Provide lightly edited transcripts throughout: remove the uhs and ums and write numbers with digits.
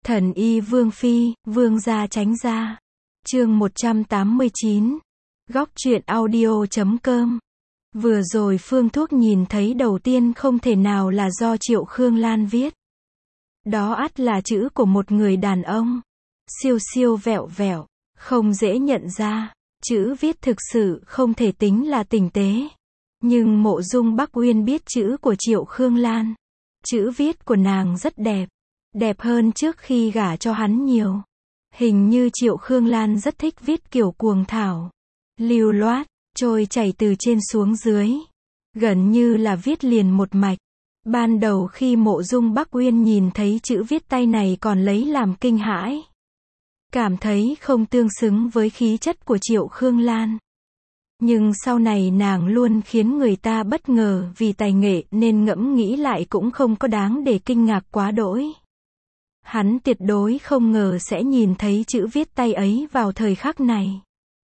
Thần y Vương Phi, Vương gia tránh ra. Chương 189. Góc truyện audio.com. Vừa rồi phương thuốc nhìn thấy đầu tiên không thể nào là do Triệu Khương Lan viết. Đó ắt là chữ của một người đàn ông. Siêu siêu vẹo vẹo, không dễ nhận ra. Chữ viết thực sự không thể tính là tinh tế. Nhưng Mộ Dung Bắc Uyên biết chữ của Triệu Khương Lan. Chữ viết của nàng rất đẹp. Đẹp hơn trước khi gả cho hắn nhiều. Hình như Triệu Khương Lan rất thích viết kiểu cuồng thảo. Lưu loát, trôi chảy từ trên xuống dưới. Gần như là viết liền một mạch. Ban đầu khi Mộ Dung Bắc Uyên nhìn thấy chữ viết tay này còn lấy làm kinh hãi. Cảm thấy không tương xứng với khí chất của Triệu Khương Lan. Nhưng sau này nàng luôn khiến người ta bất ngờ vì tài nghệ nên ngẫm nghĩ lại cũng không có đáng để kinh ngạc quá đỗi. Hắn tuyệt đối không ngờ sẽ nhìn thấy chữ viết tay ấy vào thời khắc này.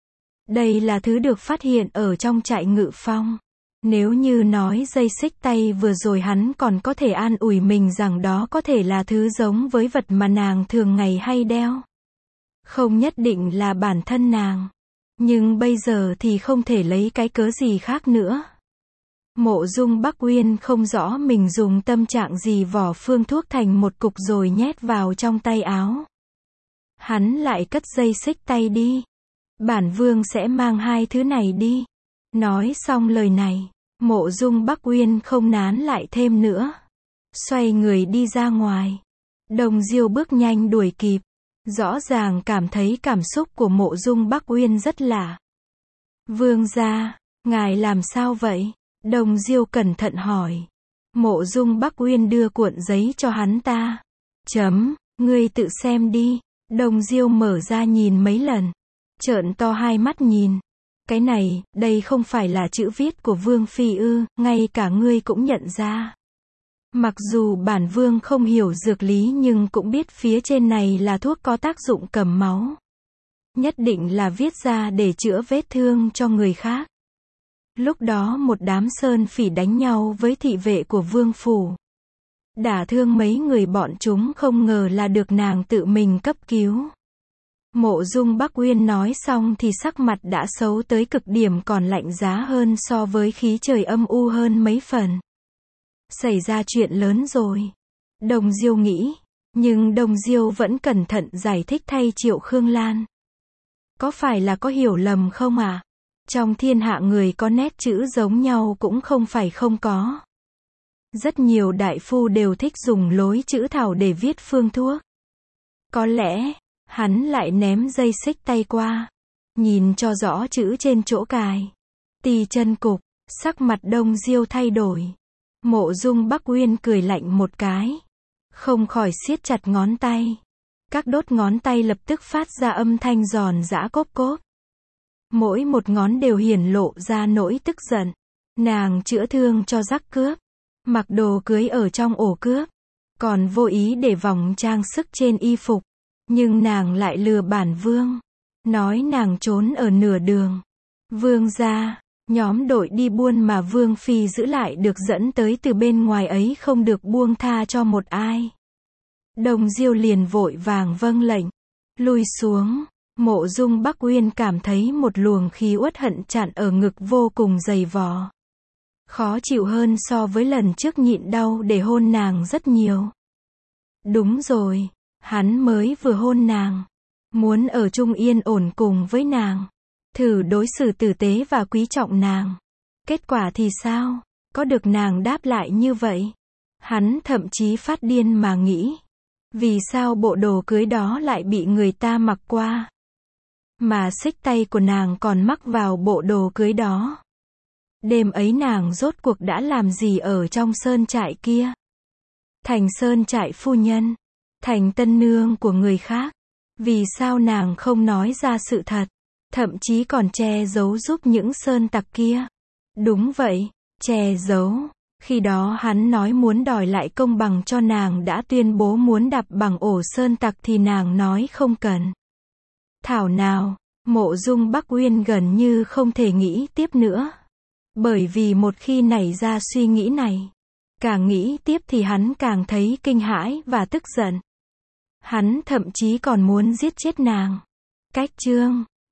Đây là thứ được phát hiện ở trong trại Ngự Phong. Nếu như nói dây xích tay vừa rồi hắn còn có thể an ủi mình rằng đó có thể là thứ giống với vật mà nàng thường ngày hay đeo. Không nhất định là bản thân nàng. Nhưng bây giờ thì không thể lấy cái cớ gì khác nữa. Mộ Dung Bắc Uyên không rõ mình dùng tâm trạng gì vỏ phương thuốc thành một cục rồi nhét vào trong tay áo. Hắn lại cất dây xích tay đi. Bản vương sẽ mang hai thứ này đi. Nói xong lời này, Mộ Dung Bắc Uyên không nán lại thêm nữa. Xoay người đi ra ngoài. Đồng Diêu bước nhanh đuổi kịp. Rõ ràng cảm thấy cảm xúc của Mộ Dung Bắc Uyên rất lạ. Vương gia, ngài làm sao vậy? Đồng Diêu cẩn thận hỏi. Mộ Dung Bắc Uyên đưa cuộn giấy cho hắn ta. Ngươi tự xem đi. Đồng Diêu mở ra nhìn mấy lần. Trợn to hai mắt nhìn. Cái này, đây không phải là chữ viết của Vương Phi ư, ngay cả ngươi cũng nhận ra. Mặc dù bản vương không hiểu dược lý nhưng cũng biết phía trên này là thuốc có tác dụng cầm máu. Nhất định là viết ra để chữa vết thương cho người khác. Lúc đó một đám sơn phỉ đánh nhau với thị vệ của vương phủ. Đả thương mấy người bọn chúng không ngờ là được nàng tự mình cấp cứu. Mộ Dung Bắc Uyên nói xong thì sắc mặt đã xấu tới cực điểm còn lạnh giá hơn so với khí trời âm u hơn mấy phần. Xảy ra chuyện lớn rồi. Đồng Diêu nghĩ. Nhưng Đồng Diêu vẫn cẩn thận giải thích thay Triệu Khương Lan. Có phải là có hiểu lầm không à? Trong thiên hạ người có nét chữ giống nhau cũng không phải không có. Rất nhiều đại phu đều thích dùng lối chữ thảo để viết phương thuốc. Có lẽ, hắn lại ném dây xích tay qua. Nhìn cho rõ chữ trên chỗ cài. Tỳ chân cục, sắc mặt Đồng Diêu thay đổi. Mộ Dung Bắc Uyên cười lạnh một cái. Không khỏi siết chặt ngón tay. Các đốt ngón tay lập tức phát ra âm thanh giòn giã cốp cốp. Mỗi một ngón đều hiển lộ ra nỗi tức giận. Nàng chữa thương cho giặc cướp. Mặc đồ cưới ở trong ổ cướp. Còn vô ý để vòng trang sức trên y phục. Nhưng nàng lại lừa bản vương. Nói nàng trốn ở nửa đường. Vương gia. Nhóm đội đi buôn mà Vương Phi giữ lại được dẫn tới từ bên ngoài ấy không được buông tha cho một ai. Đồng Diêu liền vội vàng vâng lệnh. Lui xuống. Mộ Dung Bắc Uyên cảm thấy một luồng khí uất hận chặn ở ngực vô cùng dày vò. Khó chịu hơn so với lần trước nhịn đau để hôn nàng rất nhiều. Đúng rồi. Hắn mới vừa hôn nàng. Muốn ở chung yên ổn cùng với nàng. Thử đối xử tử tế và quý trọng nàng. Kết quả thì sao? Có được nàng đáp lại như vậy? Hắn thậm chí phát điên mà nghĩ. Vì sao bộ đồ cưới đó lại bị người ta mặc qua? Mà xích tay của nàng còn mắc vào bộ đồ cưới đó. Đêm ấy nàng rốt cuộc đã làm gì ở trong sơn trại kia? Thành sơn trại phu nhân. Thành tân nương của người khác. Vì sao nàng không nói ra sự thật? Thậm chí còn che giấu giúp những sơn tặc kia. Đúng vậy, che giấu. Khi đó hắn nói muốn đòi lại công bằng cho nàng đã tuyên bố muốn đập bằng ổ sơn tặc thì nàng nói không cần. Thảo nào, Mộ Dung Bắc Uyên gần như không thể nghĩ tiếp nữa. Bởi vì một khi nảy ra suy nghĩ này, càng nghĩ tiếp thì hắn càng thấy kinh hãi và tức giận. Hắn thậm chí còn muốn giết chết nàng. Cách chương